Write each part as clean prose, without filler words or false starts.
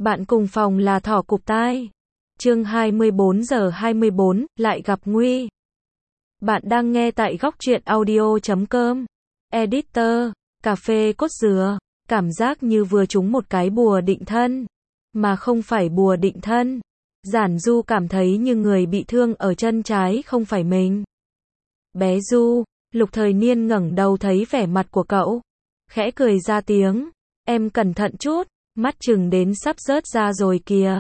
Bạn cùng phòng là thỏ cụp tai. Chương 24:24, lại gặp nguy. Bạn đang nghe tại góc truyện audio.com. Editor, cà phê cốt dừa, cảm giác như vừa trúng một cái bùa định thân, mà không phải bùa định thân. Giản Du cảm thấy như người bị thương ở chân trái không phải mình. Bé Du, Lục Thời Niên ngẩng đầu thấy vẻ mặt của cậu, khẽ cười ra tiếng, em cẩn thận chút, mắt chừng đến sắp rớt ra rồi kìa.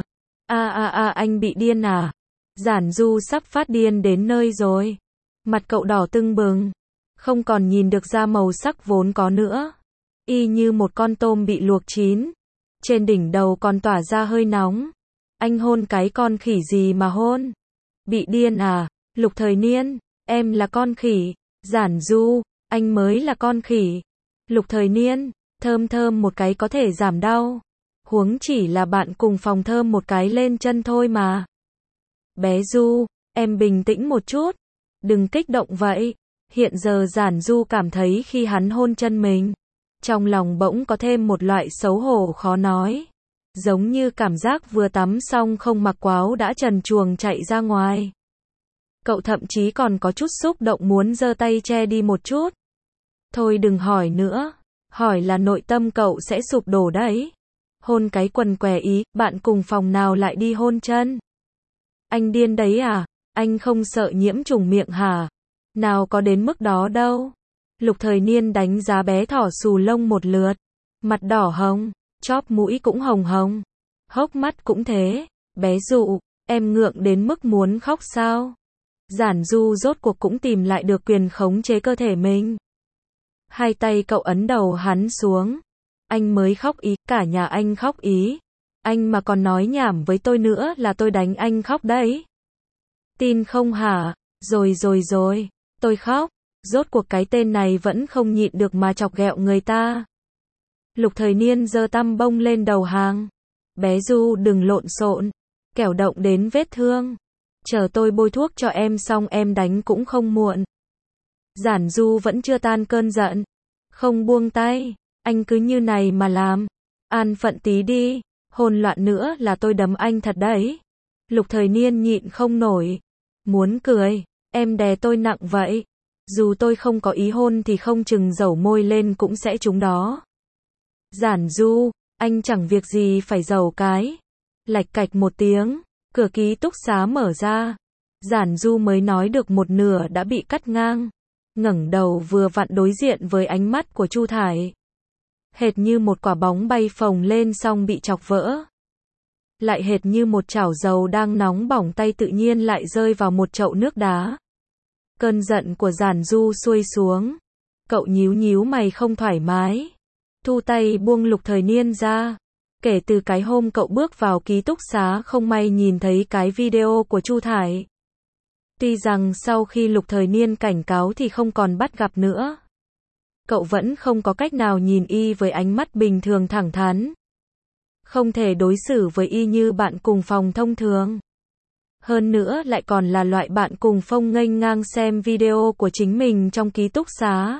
Anh bị điên à? Giản Du sắp phát điên đến nơi rồi. Mặt cậu đỏ tưng bừng, không còn nhìn được ra màu sắc vốn có nữa. Y như một con tôm bị luộc chín. Trên đỉnh đầu còn tỏa ra hơi nóng. Anh hôn cái con khỉ gì mà hôn? Bị điên à? Lục Thời Niên, em là con khỉ. Giản Du, anh mới là con khỉ. Lục Thời Niên, thơm thơm một cái có thể giảm đau. Huống chỉ là bạn cùng phòng thơm một cái lên chân thôi mà. Bé Du, em bình tĩnh một chút. Đừng kích động vậy. Hiện giờ Giản Du cảm thấy khi hắn hôn chân mình, trong lòng bỗng có thêm một loại xấu hổ khó nói. Giống như cảm giác vừa tắm xong không mặc quáo đã trần truồng chạy ra ngoài. Cậu thậm chí còn có chút xúc động muốn giơ tay che đi một chút. Thôi đừng hỏi nữa. Hỏi là nội tâm cậu sẽ sụp đổ đấy. Hôn cái quần què ý, bạn cùng phòng nào lại đi hôn chân? Anh điên đấy à? Anh không sợ nhiễm trùng miệng hả? Nào có đến mức đó đâu. Lục Thời Niên đánh giá bé thỏ xù lông một lượt. Mặt đỏ hồng, chóp mũi cũng hồng hồng. Hốc mắt cũng thế. Bé Dụ, em ngượng đến mức muốn khóc sao? Giản Du rốt cuộc cũng tìm lại được quyền khống chế cơ thể mình. Hai tay cậu ấn đầu hắn xuống. Anh mới khóc ý, cả nhà anh khóc ý. Anh mà còn nói nhảm với tôi nữa là tôi đánh anh khóc đấy. Tin không hả? Rồi, tôi khóc. Rốt cuộc cái tên này vẫn không nhịn được mà chọc ghẹo người ta. Lục Thời Niên giơ tăm bông lên đầu hàng. Bé Du đừng lộn xộn, kẻo động đến vết thương. Chờ tôi bôi thuốc cho em xong em đánh cũng không muộn. Giản Du vẫn chưa tan cơn giận. Không buông tay, anh cứ như này mà làm. An phận tí đi, hôn loạn nữa là tôi đấm anh thật đấy. Lục Thời Niên nhịn không nổi. Muốn cười, em đè tôi nặng vậy. Dù tôi không có ý hôn thì không chừng dẩu môi lên cũng sẽ trúng đó. Giản Du, anh chẳng việc gì phải dẩu cái. Lạch cạch một tiếng, cửa ký túc xá mở ra. Giản Du mới nói được một nửa đã bị cắt ngang. Ngẩng đầu vừa vặn đối diện với ánh mắt của Chu Thải. Hệt như một quả bóng bay phồng lên xong bị chọc vỡ. Lại hệt như một chảo dầu đang nóng bỏng tay tự nhiên lại rơi vào một chậu nước đá. Cơn giận của Giản Du xuôi xuống. Cậu nhíu mày không thoải mái. Thu tay buông Lục Thời Niên ra. Kể từ cái hôm cậu bước vào ký túc xá không may nhìn thấy cái video của Chu Thải. Tuy rằng sau khi Lục Thời Niên cảnh cáo thì không còn bắt gặp nữa. Cậu vẫn không có cách nào nhìn y với ánh mắt bình thường thẳng thắn. Không thể đối xử với y như bạn cùng phòng thông thường. Hơn nữa lại còn là loại bạn cùng phông nghênh ngang xem video của chính mình trong ký túc xá.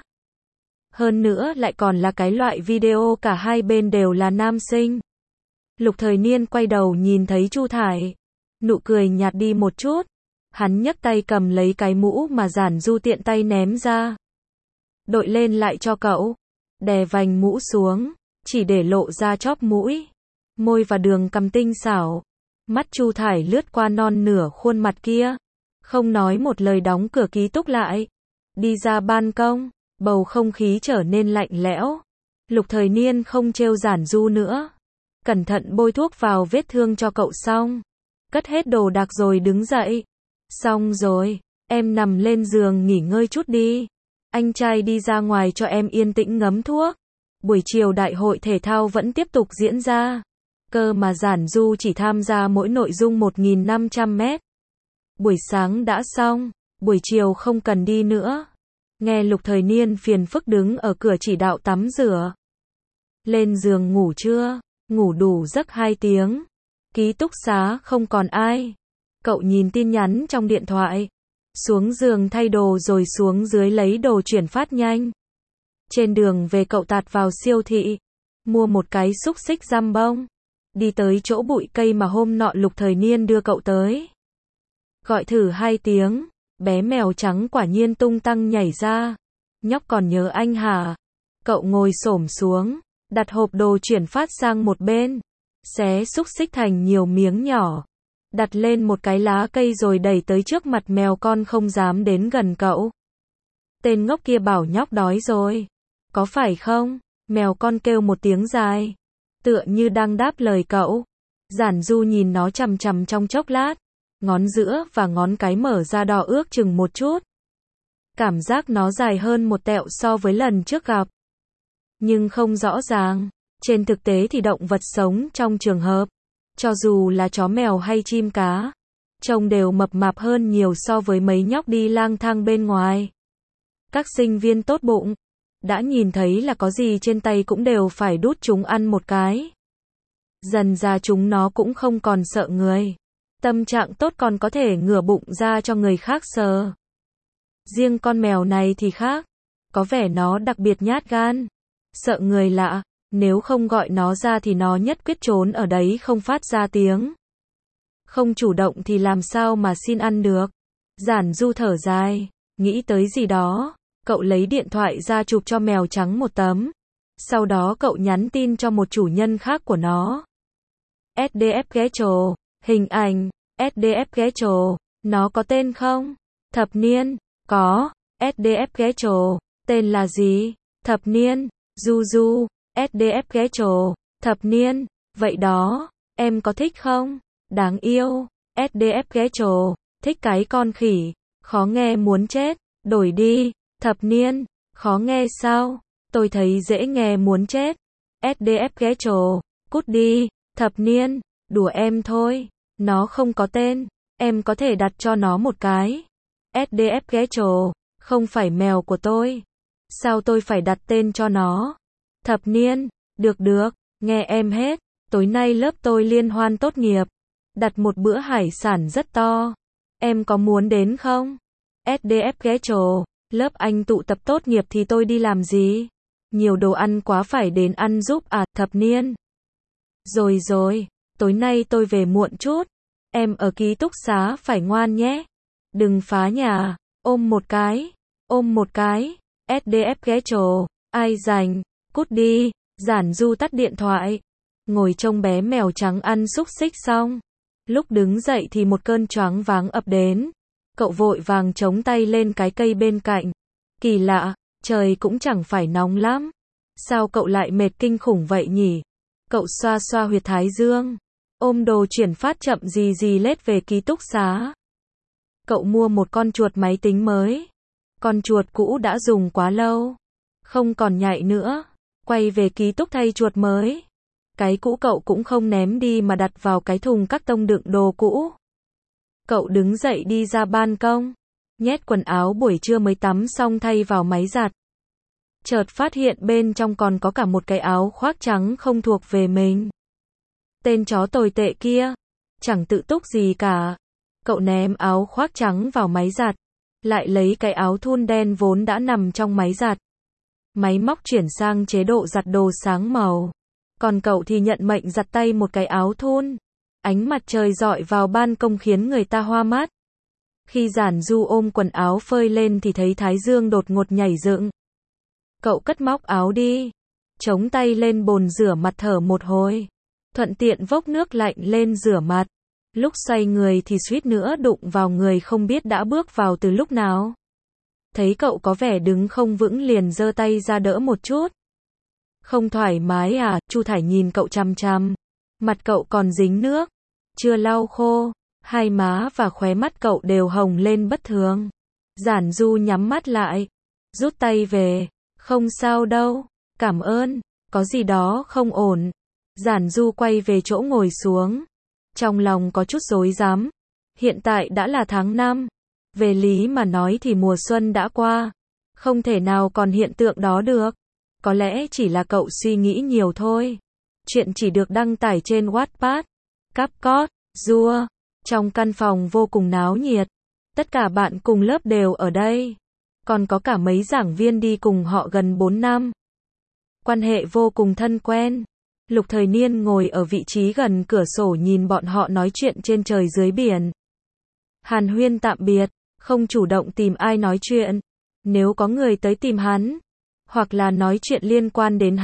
Hơn nữa lại còn là cái loại video cả hai bên đều là nam sinh. Lục Thời Niên quay đầu nhìn thấy Chu Thải. Nụ cười nhạt đi một chút. Hắn nhấc tay cầm lấy cái mũ mà Giản Du tiện tay ném ra. Đội lên lại cho cậu. Đè vành mũ xuống, chỉ để lộ ra chóp mũi. Môi và đường cằm tinh xảo. Mắt Chu Thải lướt qua non nửa khuôn mặt kia. Không nói một lời đóng cửa ký túc lại. Đi ra ban công, bầu không khí trở nên lạnh lẽo. Lục Thời Niên không trêu Giản Du nữa. Cẩn thận bôi thuốc vào vết thương cho cậu xong. Cất hết đồ đạc rồi đứng dậy. Xong rồi, em nằm lên giường nghỉ ngơi chút đi. Anh trai đi ra ngoài cho em yên tĩnh ngấm thuốc. Buổi chiều đại hội thể thao vẫn tiếp tục diễn ra. Cơ mà Giản Du chỉ tham gia mỗi nội dung 1.500 mét. Buổi sáng đã xong, buổi chiều không cần đi nữa. Nghe Lục Thời Niên phiền phức đứng ở cửa chỉ đạo tắm rửa. Lên giường ngủ chưa? Ngủ đủ giấc 2 tiếng. Ký túc xá không còn ai. Cậu nhìn tin nhắn trong điện thoại. Xuống giường thay đồ rồi xuống dưới lấy đồ chuyển phát nhanh. Trên đường về cậu tạt vào siêu thị. Mua một cái xúc xích Jambon. đi tới chỗ bụi cây mà hôm nọ Lục Thời Niên đưa cậu tới. Gọi thử 2 tiếng, bé mèo trắng quả nhiên tung tăng nhảy ra. Nhóc còn nhớ anh hả? Cậu ngồi xổm xuống, đặt hộp đồ chuyển phát sang một bên, xé xúc xích thành nhiều miếng nhỏ, đặt lên một cái lá cây rồi đẩy tới trước mặt mèo con không dám đến gần cậu. Tên ngốc kia bảo nhóc đói rồi, có phải không? Mèo con kêu một tiếng dài, tựa như đang đáp lời cậu. Giản Du nhìn nó chằm chằm trong chốc lát, ngón giữa và ngón cái mở ra đỏ ước chừng một chút. Cảm giác nó dài hơn một tẹo so với lần trước gặp. Nhưng không rõ ràng, trên thực tế thì động vật sống trong trường hợp, cho dù là chó mèo hay chim cá, trông đều mập mạp hơn nhiều so với mấy nhóc đi lang thang bên ngoài. Các sinh viên tốt bụng, đã nhìn thấy là có gì trên tay cũng đều phải đút chúng ăn một cái. Dần ra chúng nó cũng không còn sợ người. Tâm trạng tốt còn có thể ngửa bụng ra cho người khác sờ. Riêng con mèo này thì khác, có vẻ nó đặc biệt nhát gan, sợ người lạ, nếu không gọi nó ra thì nó nhất quyết trốn ở đấy không phát ra tiếng. Không chủ động thì làm sao mà xin ăn được. Giản Du thở dài, nghĩ tới gì đó, cậu lấy điện thoại ra chụp cho mèo trắng một tấm. Sau đó cậu nhắn tin cho một chủ nhân khác của nó. SDF Getro, hình ảnh, SDF Getro, nó có tên không? Thập niên, có, SDF Getro, tên là gì? Thập niên, Du, SDF Getro, thập niên, vậy đó, em có thích không? Đáng yêu, SDF Getro, thích cái con khỉ, khó nghe muốn chết, đổi đi, thập niên, khó nghe sao? Tôi thấy dễ nghe muốn chết. SDF Getro, cút đi, thập niên, đùa em thôi, nó không có tên, em có thể đặt cho nó một cái. SDF Getro, không phải mèo của tôi. Sao tôi phải đặt tên cho nó? Thập niên, được, nghe em hết, tối nay lớp tôi liên hoan tốt nghiệp, đặt một bữa hải sản rất to. Em có muốn đến không? SDF Getro, lớp anh tụ tập tốt nghiệp thì tôi đi làm gì? Nhiều đồ ăn quá phải đến ăn giúp à, thập niên. Rồi, tối nay tôi về muộn chút. Em ở ký túc xá phải ngoan nhé. Đừng phá nhà, ôm một cái. SDF Getro, ai rảnh, cút đi. Giản Du tắt điện thoại, ngồi trông bé mèo trắng ăn xúc xích xong. Lúc đứng dậy thì một cơn choáng váng ập đến. Cậu vội vàng chống tay lên cái cây bên cạnh. Kỳ lạ, trời cũng chẳng phải nóng lắm. Sao cậu lại mệt kinh khủng vậy nhỉ? Cậu xoa xoa huyệt thái dương, ôm đồ chuyển phát chậm gì lết về ký túc xá. Cậu mua một con chuột máy tính mới. Con chuột cũ đã dùng quá lâu, không còn nhạy nữa. Quay về ký túc thay chuột mới. Cái cũ cậu cũng không ném đi mà đặt vào cái thùng các tông đựng đồ cũ. Cậu đứng dậy đi ra ban công, nhét quần áo buổi trưa mới tắm xong thay vào máy giặt. Chợt phát hiện bên trong còn có cả một cái áo khoác trắng không thuộc về mình. Tên chó tồi tệ kia, chẳng tự túc gì cả. Cậu ném áo khoác trắng vào máy giặt, lại lấy cái áo thun đen vốn đã nằm trong máy giặt. Máy móc chuyển sang chế độ giặt đồ sáng màu. Còn cậu thì nhận mệnh giặt tay một cái áo thun. Ánh mặt trời rọi vào ban công khiến người ta hoa mắt. Khi Giản Du ôm quần áo phơi lên thì thấy thái dương đột ngột nhảy dựng. Cậu cất móc áo đi, chống tay lên bồn rửa mặt thở một hồi, thuận tiện vốc nước lạnh lên rửa mặt. Lúc xoay người thì suýt nữa đụng vào người không biết đã bước vào từ lúc nào. Thấy cậu có vẻ đứng không vững liền giơ tay ra đỡ một chút. Không thoải mái à? Chu Thải nhìn cậu chằm chằm. Mặt cậu còn dính nước, chưa lau khô, hai má và khóe mắt cậu đều hồng lên bất thường. Giản Du nhắm mắt lại, rút tay về. Không sao đâu, cảm ơn, có gì đó không ổn. Giản Du quay về chỗ ngồi xuống. Trong lòng có chút rối rắm. Hiện tại đã là tháng 5. Về lý mà nói thì mùa xuân đã qua. Không thể nào còn hiện tượng đó được. Có lẽ chỉ là cậu suy nghĩ nhiều thôi. Chuyện chỉ được đăng tải trên Wattpad. CapCut, Dua. Trong căn phòng vô cùng náo nhiệt. Tất cả bạn cùng lớp đều ở đây. Còn có cả mấy giảng viên đi cùng họ gần 4 năm. Quan hệ vô cùng thân quen. Lục Thời Niên ngồi ở vị trí gần cửa sổ nhìn bọn họ nói chuyện trên trời dưới biển. Hàn huyên tạm biệt, không chủ động tìm ai nói chuyện. Nếu có người tới tìm hắn, hoặc là nói chuyện liên quan đến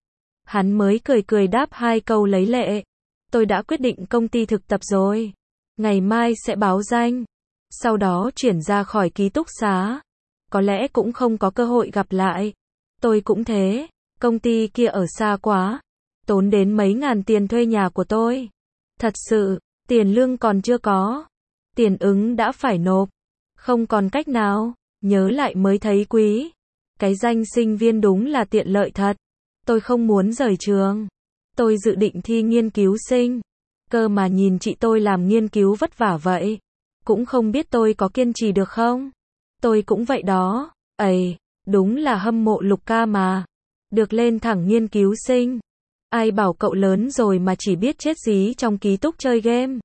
hắn mới cười cười đáp 2 câu lấy lệ. Tôi đã quyết định công ty thực tập rồi. Ngày mai sẽ báo danh. Sau đó chuyển ra khỏi ký túc xá. Có lẽ cũng không có cơ hội gặp lại. Tôi cũng thế. Công ty kia ở xa quá. Tốn đến mấy ngàn tiền thuê nhà của tôi. Thật sự, tiền lương còn chưa có. Tiền ứng đã phải nộp. Không còn cách nào. Nhớ lại mới thấy quý. Cái danh sinh viên đúng là tiện lợi thật. Tôi không muốn rời trường. Tôi dự định thi nghiên cứu sinh. Cơ mà nhìn chị tôi làm nghiên cứu vất vả vậy. Cũng không biết tôi có kiên trì được không? Tôi cũng vậy đó. Ây, đúng là hâm mộ Lục ca mà. Được lên thẳng nghiên cứu sinh. Ai bảo cậu lớn rồi mà chỉ biết chết dí trong ký túc chơi game.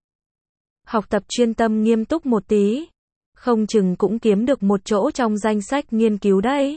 Học tập chuyên tâm nghiêm túc một tí. Không chừng cũng kiếm được một chỗ trong danh sách nghiên cứu đấy.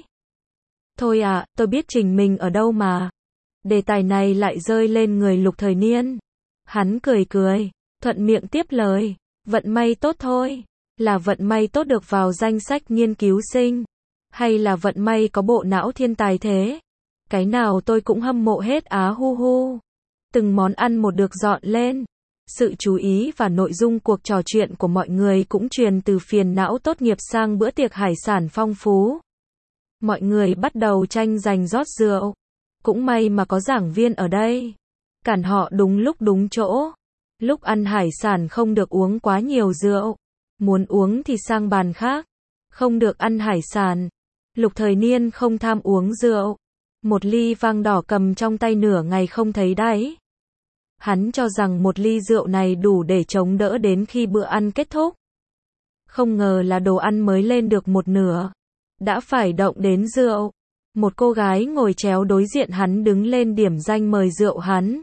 Thôi à, tôi biết trình mình ở đâu mà. Đề tài này lại rơi lên người Lục Thời Niên. Hắn cười cười, thuận miệng tiếp lời. Vận may tốt thôi. Là vận may tốt được vào danh sách nghiên cứu sinh. Hay là vận may có bộ não thiên tài thế? Cái nào tôi cũng hâm mộ hết á hu hu. Từng món ăn một được dọn lên. Sự chú ý và nội dung cuộc trò chuyện của mọi người cũng truyền từ phiền não tốt nghiệp sang bữa tiệc hải sản phong phú. Mọi người bắt đầu tranh giành rót rượu. Cũng may mà có giảng viên ở đây. Cản họ đúng lúc đúng chỗ. Lúc ăn hải sản không được uống quá nhiều rượu. Muốn uống thì sang bàn khác. Không được ăn hải sản. Lục Thời Niên không tham uống rượu. Một ly vang đỏ cầm trong tay nửa ngày không thấy đáy. Hắn cho rằng một ly rượu này đủ để chống đỡ đến khi bữa ăn kết thúc. Không ngờ là đồ ăn mới lên được một nửa. Đã phải động đến rượu. Một cô gái ngồi chéo đối diện hắn đứng lên điểm danh mời rượu hắn.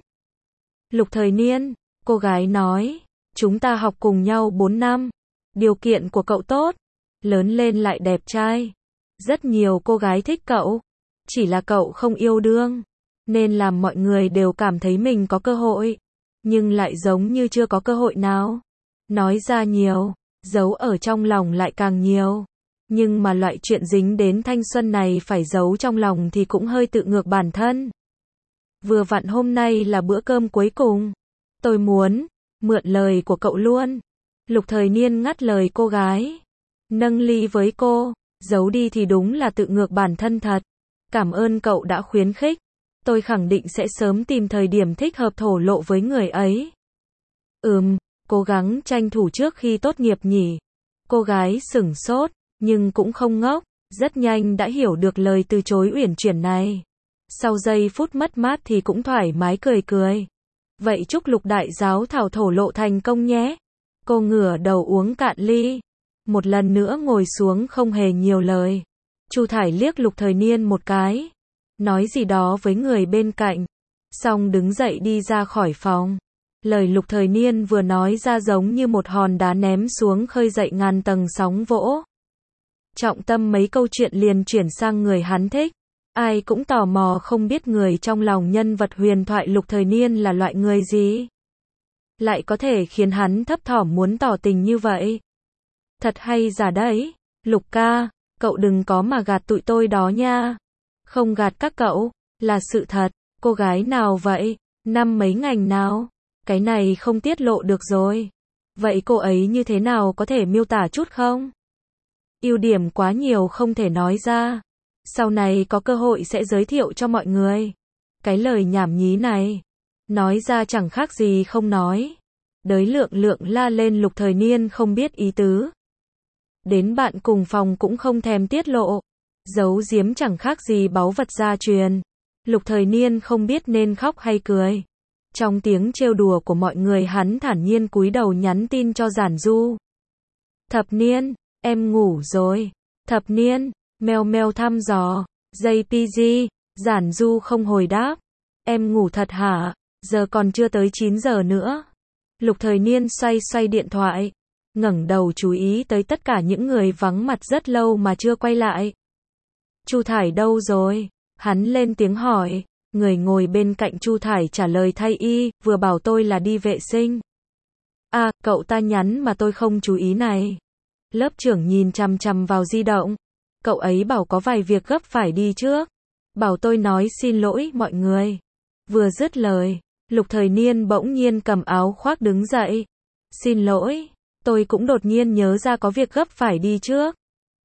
Lục Thời Niên, cô gái nói, chúng ta học cùng nhau 4 năm. Điều kiện của cậu tốt. Lớn lên lại đẹp trai. Rất nhiều cô gái thích cậu. Chỉ là cậu không yêu đương. Nên làm mọi người đều cảm thấy mình có cơ hội. Nhưng lại giống như chưa có cơ hội nào. Nói ra nhiều, giấu ở trong lòng lại càng nhiều. Nhưng mà loại chuyện dính đến thanh xuân này phải giấu trong lòng thì cũng hơi tự ngược bản thân. Vừa vặn hôm nay là bữa cơm cuối cùng. Tôi muốn mượn lời của cậu luôn. Lục Thời Niên ngắt lời cô gái. Nâng ly với cô. Giấu đi thì đúng là tự ngược bản thân thật. Cảm ơn cậu đã khuyến khích. Tôi khẳng định sẽ sớm tìm thời điểm thích hợp thổ lộ với người ấy. Cố gắng tranh thủ trước khi tốt nghiệp nhỉ. Cô gái sửng sốt, nhưng cũng không ngốc, rất nhanh đã hiểu được lời từ chối uyển chuyển này. Sau giây phút mất mát thì cũng thoải mái cười cười. Vậy chúc Lục đại giáo thảo thổ lộ thành công nhé. Cô ngửa đầu uống cạn ly. Một lần nữa ngồi xuống không hề nhiều lời. Chu Thải liếc Lục Thời Niên một cái. Nói gì đó với người bên cạnh. Xong đứng dậy đi ra khỏi phòng. Lời Lục Thời Niên vừa nói ra giống như một hòn đá ném xuống khơi dậy ngàn tầng sóng vỗ. Trọng tâm mấy câu chuyện liền chuyển sang người hắn thích. Ai cũng tò mò không biết người trong lòng nhân vật huyền thoại Lục Thời Niên là loại người gì. Lại có thể khiến hắn thấp thỏm muốn tỏ tình như vậy. Thật hay giả đấy. Lục ca, cậu đừng có mà gạt tụi tôi đó nha. Không gạt các cậu, là sự thật. Cô gái nào vậy? Năm mấy ngành nào? Cái này không tiết lộ được rồi. Vậy cô ấy như thế nào có thể miêu tả chút không? Ưu điểm quá nhiều không thể nói ra. Sau này có cơ hội sẽ giới thiệu cho mọi người. Cái lời nhảm nhí này. Nói ra chẳng khác gì không nói. Đới lượng la lên Lục Thời Niên không biết ý tứ. Đến bạn cùng phòng cũng không thèm tiết lộ. Giấu giếm chẳng khác gì báu vật gia truyền. Lục Thời Niên không biết nên khóc hay cười. Trong tiếng trêu đùa của mọi người hắn thản nhiên cúi đầu nhắn tin cho Giản Du. Thập Niên, em ngủ rồi. Thập Niên, meo meo thăm dò. JPG, Giản Du không hồi đáp. Em ngủ thật hả? Giờ còn chưa tới 9 giờ nữa. Lục Thời Niên xoay điện thoại. Ngẩng đầu chú ý tới tất cả những người vắng mặt rất lâu mà chưa quay lại. Chu Thải đâu rồi? Hắn lên tiếng hỏi. Người ngồi bên cạnh Chu Thải trả lời thay y, vừa bảo tôi là đi vệ sinh. À, cậu ta nhắn mà tôi không chú ý này. Lớp trưởng nhìn chằm chằm vào di động. Cậu ấy bảo có vài việc gấp phải đi trước. Bảo tôi nói xin lỗi mọi người. Vừa dứt lời, Lục Thời Niên bỗng nhiên cầm áo khoác đứng dậy. Xin lỗi, tôi cũng đột nhiên nhớ ra có việc gấp phải đi trước.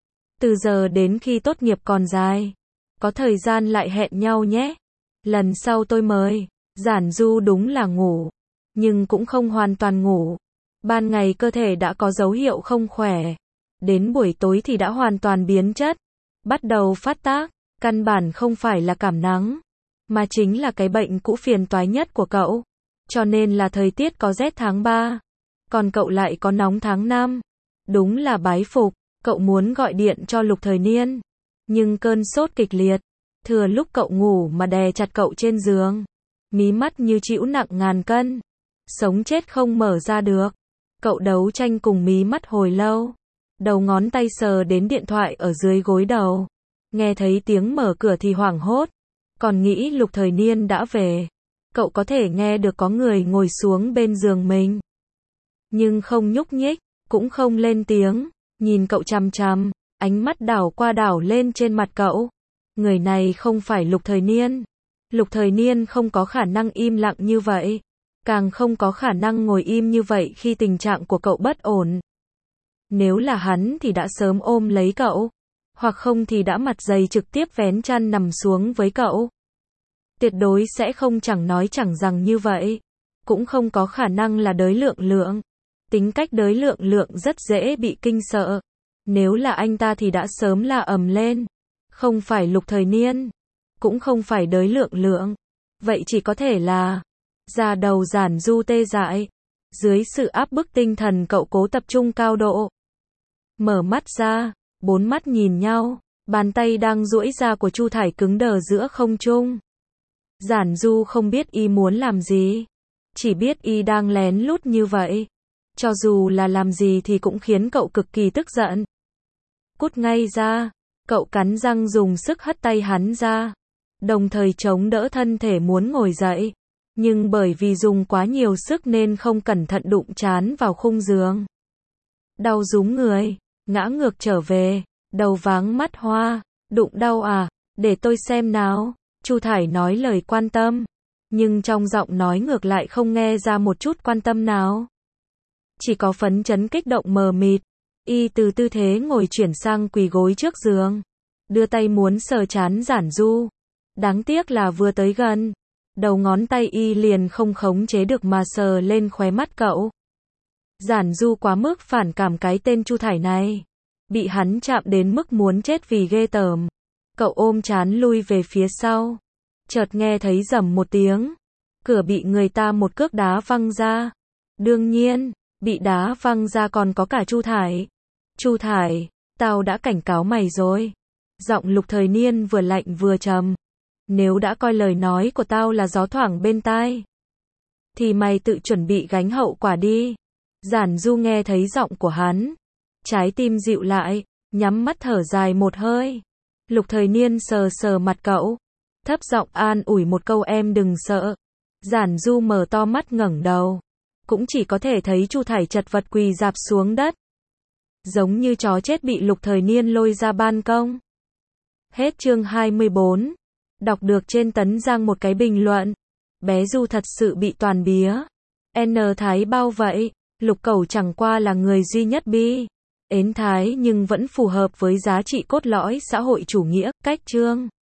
Từ giờ đến khi tốt nghiệp còn dài. Có thời gian lại hẹn nhau nhé. Lần sau tôi mời. Giản Du đúng là ngủ. Nhưng cũng không hoàn toàn ngủ. Ban ngày cơ thể đã có dấu hiệu không khỏe. Đến buổi tối thì đã hoàn toàn biến chất. Bắt đầu phát tác. Căn bản không phải là cảm nắng. Mà chính là cái bệnh cũ phiền toái nhất của cậu. Cho nên là thời tiết có rét tháng 3. Còn cậu lại có nóng tháng 5. Đúng là bái phục. Cậu muốn gọi điện cho Lục Thời Niên. Nhưng cơn sốt kịch liệt. Thừa lúc cậu ngủ mà đè chặt cậu trên giường. Mí mắt như chịu nặng ngàn cân. Sống chết không mở ra được. Cậu đấu tranh cùng mí mắt hồi lâu. Đầu ngón tay sờ đến điện thoại ở dưới gối đầu. Nghe thấy tiếng mở cửa thì hoảng hốt. Còn nghĩ Lục Thời Niên đã về. Cậu có thể nghe được có người ngồi xuống bên giường mình. Nhưng không nhúc nhích, cũng không lên tiếng. Nhìn cậu chằm chằm, ánh mắt đảo qua đảo lên trên mặt cậu. Người này không phải Lục Thời Niên. Lục Thời Niên không có khả năng im lặng như vậy. Càng không có khả năng ngồi im như vậy khi tình trạng của cậu bất ổn. Nếu là hắn thì đã sớm ôm lấy cậu. Hoặc không thì đã mặt dày trực tiếp vén chăn nằm xuống với cậu. Tuyệt đối sẽ không chẳng nói chẳng rằng như vậy. Cũng không có khả năng là đới lượng lượng. Tính cách đới lượng lượng rất dễ bị kinh sợ. Nếu là anh ta thì đã sớm la ầm lên. Không phải Lục Thời Niên. Cũng không phải đới lượng lượng. Vậy chỉ có thể là da đầu Giản Du tê dại. Dưới sự áp bức tinh thần cậu cố tập trung cao độ. Mở mắt ra, bốn mắt nhìn nhau. Bàn tay đang duỗi ra của Chu Thải cứng đờ giữa không trung. Giản Du không biết y muốn làm gì. Chỉ biết y đang lén lút như vậy. Cho dù là làm gì thì cũng khiến cậu cực kỳ tức giận. Cút ngay ra. Cậu cắn răng dùng sức hất tay hắn ra. Đồng thời chống đỡ thân thể muốn ngồi dậy. Nhưng bởi vì dùng quá nhiều sức nên không cẩn thận đụng trán vào khung giường. Đau rúm người. Ngã ngược trở về. Đầu váng mắt hoa. Đụng đau à? Để tôi xem nào. Chu Thải nói lời quan tâm. Nhưng trong giọng nói ngược lại không nghe ra một chút quan tâm nào. Chỉ có phấn chấn kích động mờ mịt. Y từ tư thế ngồi chuyển sang quỳ gối trước giường. Đưa tay muốn sờ trán Giản Du. Đáng tiếc là vừa tới gần. Đầu ngón tay y liền không khống chế được mà sờ lên khóe mắt cậu. Giản Du quá mức phản cảm cái tên Chu Thải này. Bị hắn chạm đến mức muốn chết vì ghê tởm. Cậu ôm trán lui về phía sau. Chợt nghe thấy rầm một tiếng. Cửa bị người ta một cước đá văng ra. Đương nhiên, bị đá văng ra còn có cả Chu Thải. Chu Thải, tao đã cảnh cáo mày rồi. Giọng Lục Thời Niên vừa lạnh vừa trầm. Nếu đã coi lời nói của tao là gió thoảng bên tai, thì mày tự chuẩn bị gánh hậu quả đi. Giản Du nghe thấy giọng của hắn. Trái tim dịu lại, nhắm mắt thở dài một hơi. Lục Thời Niên sờ sờ mặt cậu. Thấp giọng an ủi một câu em đừng sợ. Giản Du mở to mắt ngẩng đầu. Cũng chỉ có thể thấy Chu Thải chật vật quỳ rạp xuống đất. Giống như chó chết bị Lục Thời Niên lôi ra ban công. Hết chương 24. Đọc được trên Tấn Giang một cái bình luận. Bé Du thật sự bị toàn bía. N Thái bao vậy. Lục Cẩu chẳng qua là người duy nhất bi ến thái nhưng vẫn phù hợp với giá trị cốt lõi xã hội chủ nghĩa. Cách chương